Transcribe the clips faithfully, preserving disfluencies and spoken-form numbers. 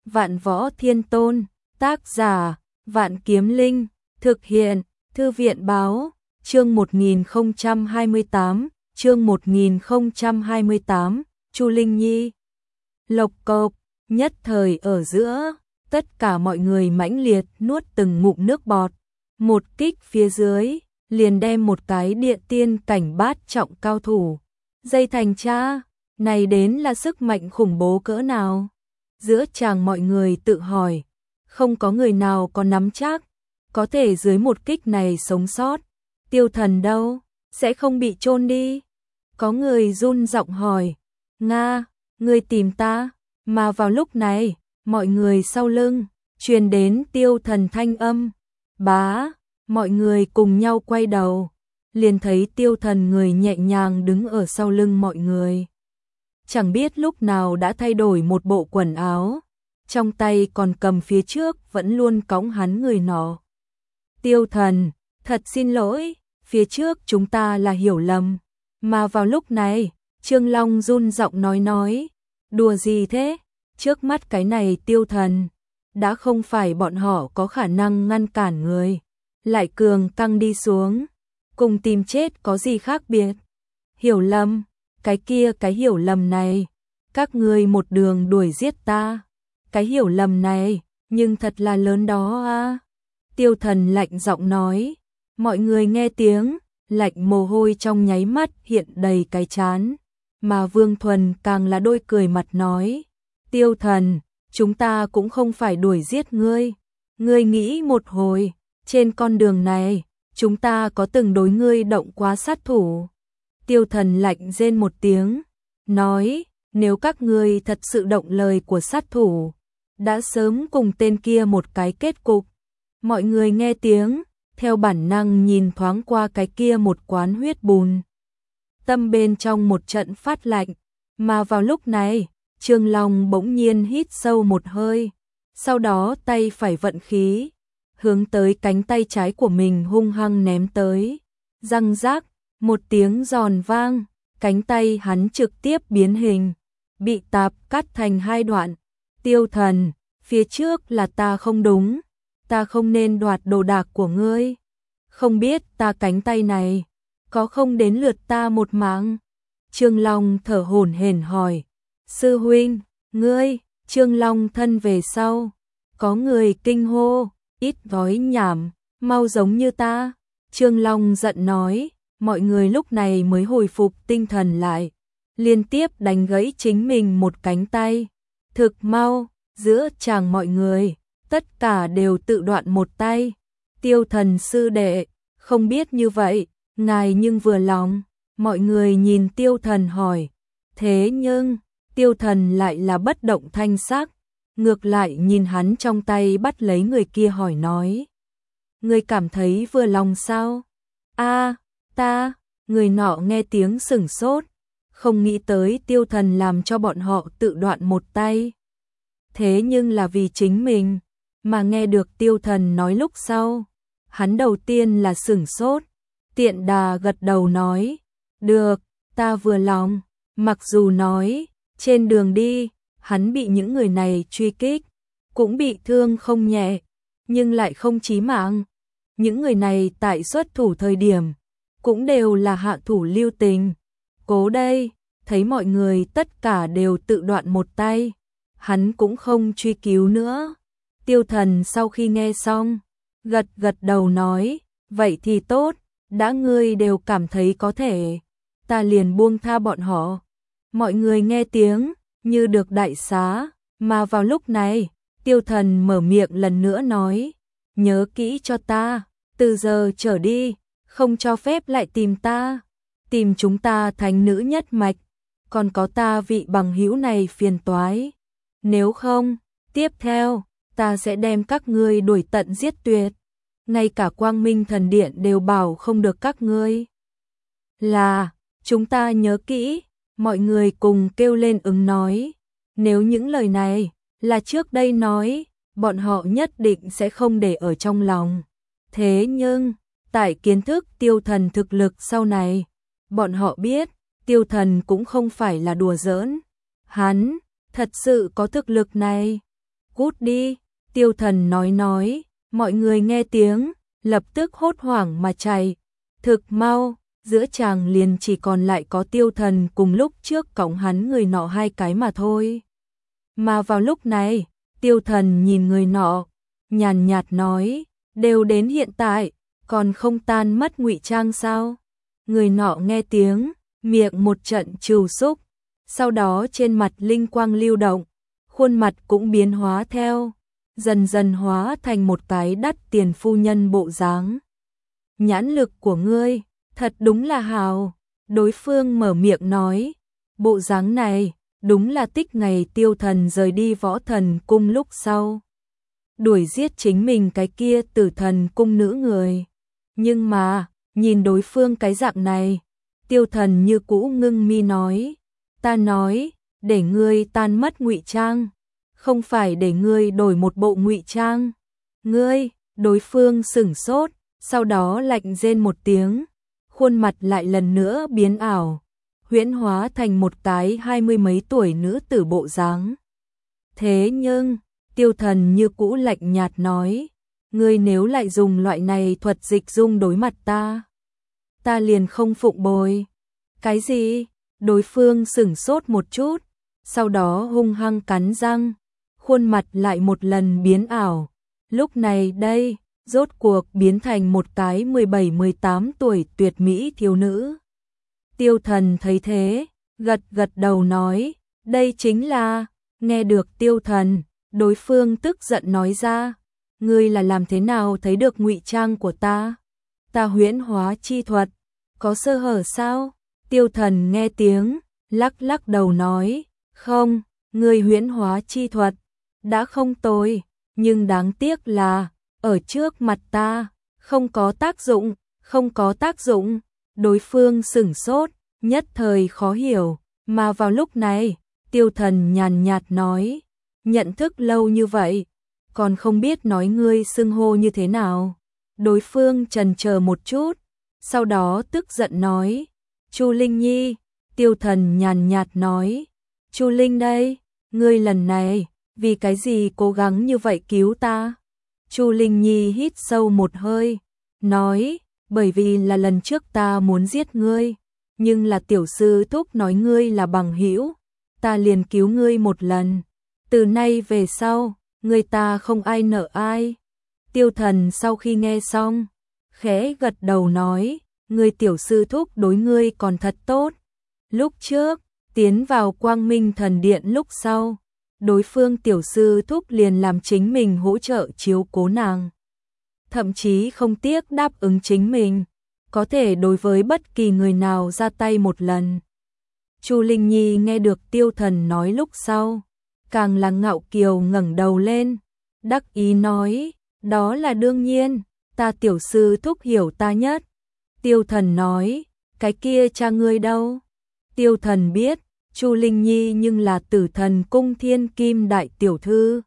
Vạn Võ Thiên Tôn, tác giả, Vạn Kiếm Linh, thực hiện, Thư viện báo, chương một nghìn không trăm hai mươi tám, chương một nghìn không trăm hai mươi tám, Chu Linh Nhi. Lộc cộc, nhất thời ở giữa, tất cả mọi người mãnh liệt nuốt từng ngụm nước bọt, một kích phía dưới, liền đem một cái địa tiên cảnh bát trọng cao thủ dây thành cha, này đến là sức mạnh khủng bố cỡ nào? Giữa chàng mọi người tự hỏi, không có người nào có nắm chắc, có thể dưới một kích này sống sót. Tiêu Thần đâu, sẽ không bị chôn đi? Có người run giọng hỏi, Nga, ngươi tìm ta, mà vào lúc này, mọi người sau lưng, truyền đến Tiêu Thần thanh âm, bá, mọi người cùng nhau quay đầu, liền thấy Tiêu Thần người nhẹ nhàng đứng ở sau lưng mọi người. Chẳng biết lúc nào đã thay đổi một bộ quần áo, trong tay còn cầm phía trước vẫn luôn cõng hắn người nọ. Tiêu Thần, thật xin lỗi, phía trước chúng ta là hiểu lầm. Mà vào lúc này, Trương Long run giọng nói nói, đùa gì thế, trước mắt cái này Tiêu Thần, đã không phải bọn họ có khả năng ngăn cản người, lại cường căng đi xuống, cùng tìm chết có gì khác biệt. Hiểu lầm, cái kia cái hiểu lầm này, các ngươi một đường đuổi giết ta, cái hiểu lầm này, nhưng thật là lớn đó a. Tiêu Thần lạnh giọng nói, mọi người nghe tiếng, lạnh mồ hôi trong nháy mắt hiện đầy cái trán, mà Vương Thuần càng là đôi cười mặt nói, Tiêu Thần, chúng ta cũng không phải đuổi giết ngươi, ngươi nghĩ một hồi, trên con đường này, chúng ta có từng đối ngươi động quá sát thủ. Tiêu Thần lạnh rên một tiếng, nói, nếu các ngươi thật sự động lời của sát thủ, đã sớm cùng tên kia một cái kết cục. Mọi người nghe tiếng, theo bản năng nhìn thoáng qua cái kia một quán huyết bùn. Tâm bên trong một trận phát lạnh, mà vào lúc này, Trương Long bỗng nhiên hít sâu một hơi, sau đó tay phải vận khí, hướng tới cánh tay trái của mình hung hăng ném tới. Răng rác, một tiếng giòn vang, cánh tay hắn trực tiếp biến hình, bị tạp cắt thành hai đoạn. Tiêu Thần, phía trước là ta không đúng, ta không nên đoạt đồ đạc của ngươi. Không biết ta cánh tay này, có không đến lượt ta một mạng? Trương Long thở hổn hển hỏi, sư huynh, ngươi, Trương Long thân về sau. Có người kinh hô, ít gói nhảm, mau giống như ta. Trương Long giận nói, mọi người lúc này mới hồi phục tinh thần lại, liên tiếp đánh gãy chính mình một cánh tay. Thực mau, giữa chàng mọi người, tất cả đều tự đoạn một tay. Tiêu Thần sư đệ, không biết như vậy, ngài nhưng vừa lòng. Mọi người nhìn Tiêu Thần hỏi, thế nhưng, Tiêu Thần lại là bất động thanh sắc, ngược lại nhìn hắn trong tay bắt lấy người kia hỏi nói, ngươi cảm thấy vừa lòng sao? A, ta, người nọ nghe tiếng sửng sốt, không nghĩ tới Tiêu Thần làm cho bọn họ tự đoạn một tay. Thế nhưng là vì chính mình, mà nghe được Tiêu Thần nói lúc sau, hắn đầu tiên là sửng sốt, tiện đà gật đầu nói, được, ta vừa lòng. Mặc dù nói, trên đường đi, hắn bị những người này truy kích, cũng bị thương không nhẹ, nhưng lại không chí mạng. Những người này tại xuất thủ thời điểm, cũng đều là hạ thủ lưu tình. Cố đây, thấy mọi người tất cả đều tự đoạn một tay, hắn cũng không truy cứu nữa. Tiêu Thần sau khi nghe xong, gật gật đầu nói, vậy thì tốt, đã ngươi đều cảm thấy có thể, ta liền buông tha bọn họ. Mọi người nghe tiếng, như được đại xá, mà vào lúc này, Tiêu Thần mở miệng lần nữa nói, nhớ kỹ cho ta, từ giờ trở đi, không cho phép lại tìm ta, tìm chúng ta thánh nữ nhất mạch, còn có ta vị bằng hữu này phiền toái. Nếu không, tiếp theo, ta sẽ đem các ngươi đuổi tận giết tuyệt, ngay cả Quang Minh Thần Điện đều bảo không được các ngươi. Là, chúng ta nhớ kỹ, mọi người cùng kêu lên ứng nói, nếu những lời này là trước đây nói, bọn họ nhất định sẽ không để ở trong lòng. Thế nhưng, tại kiến thức Tiêu Thần thực lực sau này, bọn họ biết, Tiêu Thần cũng không phải là đùa giỡn. Hắn, thật sự có thực lực này. cút đi, Tiêu Thần nói nói, mọi người nghe tiếng, lập tức hốt hoảng mà chạy, thực mau, giữa chàng liền chỉ còn lại có Tiêu Thần cùng lúc trước cõng hắn người nọ hai cái mà thôi. Mà vào lúc này, Tiêu Thần nhìn người nọ, nhàn nhạt nói, đều đến hiện tại, còn không tan mất ngụy trang sao? Người nọ nghe tiếng, miệng một trận trừu xúc, sau đó trên mặt linh quang lưu động, khuôn mặt cũng biến hóa theo, dần dần hóa thành một cái đắt tiền phu nhân bộ dáng. Nhãn lực của ngươi, thật đúng là hào, đối phương mở miệng nói, bộ dáng này, đúng là tích ngày Tiêu Thần rời đi Võ Thần Cung lúc sau. Đuổi giết chính mình cái kia Tử Thần Cung nữ người. Nhưng mà, nhìn đối phương cái dạng này, Tiêu Thần như cũ ngưng mi nói, ta nói, để ngươi tan mất ngụy trang, không phải để ngươi đổi một bộ ngụy trang. Ngươi, đối phương sửng sốt, sau đó lạnh rên một tiếng, khuôn mặt lại lần nữa biến ảo, huyễn hóa thành một cái hai mươi mấy tuổi nữ tử bộ dáng. Thế nhưng, Tiêu Thần như cũ lạnh nhạt nói, ngươi nếu lại dùng loại này thuật dịch dung đối mặt ta, ta liền không phụng bồi. Cái gì? Đối phương sửng sốt một chút, sau đó hung hăng cắn răng, khuôn mặt lại một lần biến ảo. Lúc này đây, rốt cuộc biến thành một cái mười bảy mười tám tuổi tuyệt mỹ thiếu nữ. Tiêu Thần thấy thế, gật gật đầu nói, đây chính là, nghe được Tiêu Thần, đối phương tức giận nói ra, ngươi là làm thế nào thấy được ngụy trang của ta? Ta huyễn hóa chi thuật, có sơ hở sao? Tiêu Thần nghe tiếng, lắc lắc đầu nói, không, ngươi huyễn hóa chi thuật, đã không tồi, nhưng đáng tiếc là, ở trước mặt ta, không có tác dụng, không có tác dụng. Đối phương sửng sốt, nhất thời khó hiểu, mà vào lúc này, Tiêu Thần nhàn nhạt nói, nhận thức lâu như vậy, còn không biết nói ngươi xưng hô như thế nào. Đối phương chần chờ một chút, sau đó tức giận nói, Chu Linh Nhi. Tiêu Thần nhàn nhạt nói, Chu Linh đây, ngươi lần này, vì cái gì cố gắng như vậy cứu ta? Chu Linh Nhi hít sâu một hơi, nói, bởi vì là lần trước ta muốn giết ngươi, nhưng là tiểu sư thúc nói ngươi là bằng hữu, ta liền cứu ngươi một lần. Từ nay về sau, người ta không ai nợ ai. Tiêu Thần sau khi nghe xong, khẽ gật đầu nói, người tiểu sư thúc đối ngươi còn thật tốt. Lúc trước, tiến vào Quang Minh Thần Điện lúc sau, đối phương tiểu sư thúc liền làm chính mình hỗ trợ chiếu cố nàng. Thậm chí không tiếc đáp ứng chính mình, có thể đối với bất kỳ người nào ra tay một lần. Chu Linh Nhi nghe được Tiêu Thần nói lúc sau, càng là ngạo kiều ngẩng đầu lên, đắc ý nói, đó là đương nhiên, ta tiểu sư thúc hiểu ta nhất. Tiêu Thần nói, cái kia cha ngươi đâu? Tiêu Thần biết, Chu Linh Nhi nhưng là Tử Thần Cung Thiên Kim đại tiểu thư,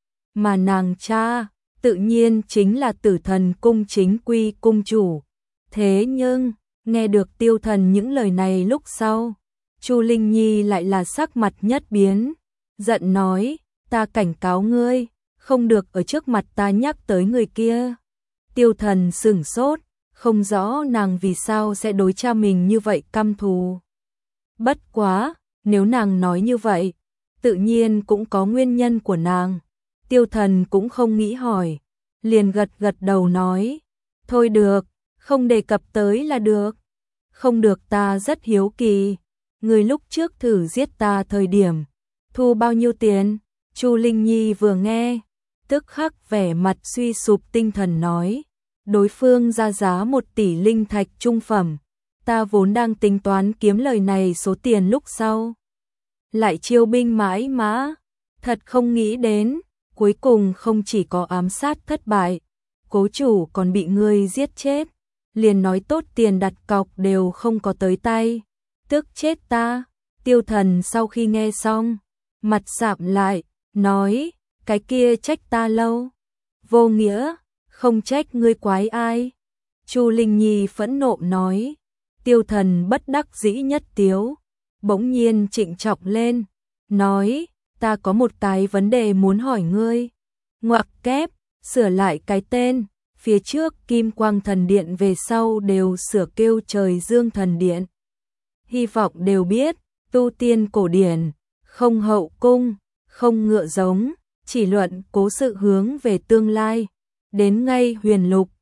mà nàng cha, tự nhiên chính là Tử Thần Cung chính quy cung chủ. Thế nhưng, nghe được Tiêu Thần những lời này lúc sau, Chu Linh Nhi lại là sắc mặt nhất biến, giận nói, ta cảnh cáo ngươi, không được ở trước mặt ta nhắc tới người kia. Tiêu Thần sửng sốt, không rõ nàng vì sao sẽ đối cha mình như vậy căm thù. Bất quá, nếu nàng nói như vậy, tự nhiên cũng có nguyên nhân của nàng. Tiêu Thần cũng không nghĩ hỏi, liền gật gật đầu nói, thôi được, không đề cập tới là được. Không được, ta rất hiếu kỳ, người lúc trước thử giết ta thời điểm, thu bao nhiêu tiền? Chu Linh Nhi vừa nghe, tức khắc vẻ mặt suy sụp tinh thần nói, đối phương ra giá một tỷ linh thạch trung phẩm, ta vốn đang tính toán kiếm lời này số tiền lúc sau. Lại chiêu binh mãi mã, thật không nghĩ đến, cuối cùng không chỉ có ám sát thất bại, cố chủ còn bị ngươi giết chết, liền nói tốt tiền đặt cọc đều không có tới tay, tức chết ta. Tiêu Thần sau khi nghe xong, mặt sạm lại, nói, cái kia trách ta lâu, vô nghĩa, không trách ngươi quái ai. Chu Linh Nhi phẫn nộ nói. Tiêu Thần bất đắc dĩ nhất tiếu, bỗng nhiên trịnh trọng lên, nói, ta có một cái vấn đề muốn hỏi ngươi. Ngoặc kép, sửa lại cái tên, phía trước Kim Quang Thần Điện về sau đều sửa kêu Trời Dương Thần Điện. Hy vọng đều biết, tu tiên cổ điển, không hậu cung, không ngựa giống, chỉ luận cố sự hướng về tương lai. Đến ngay huyền lục,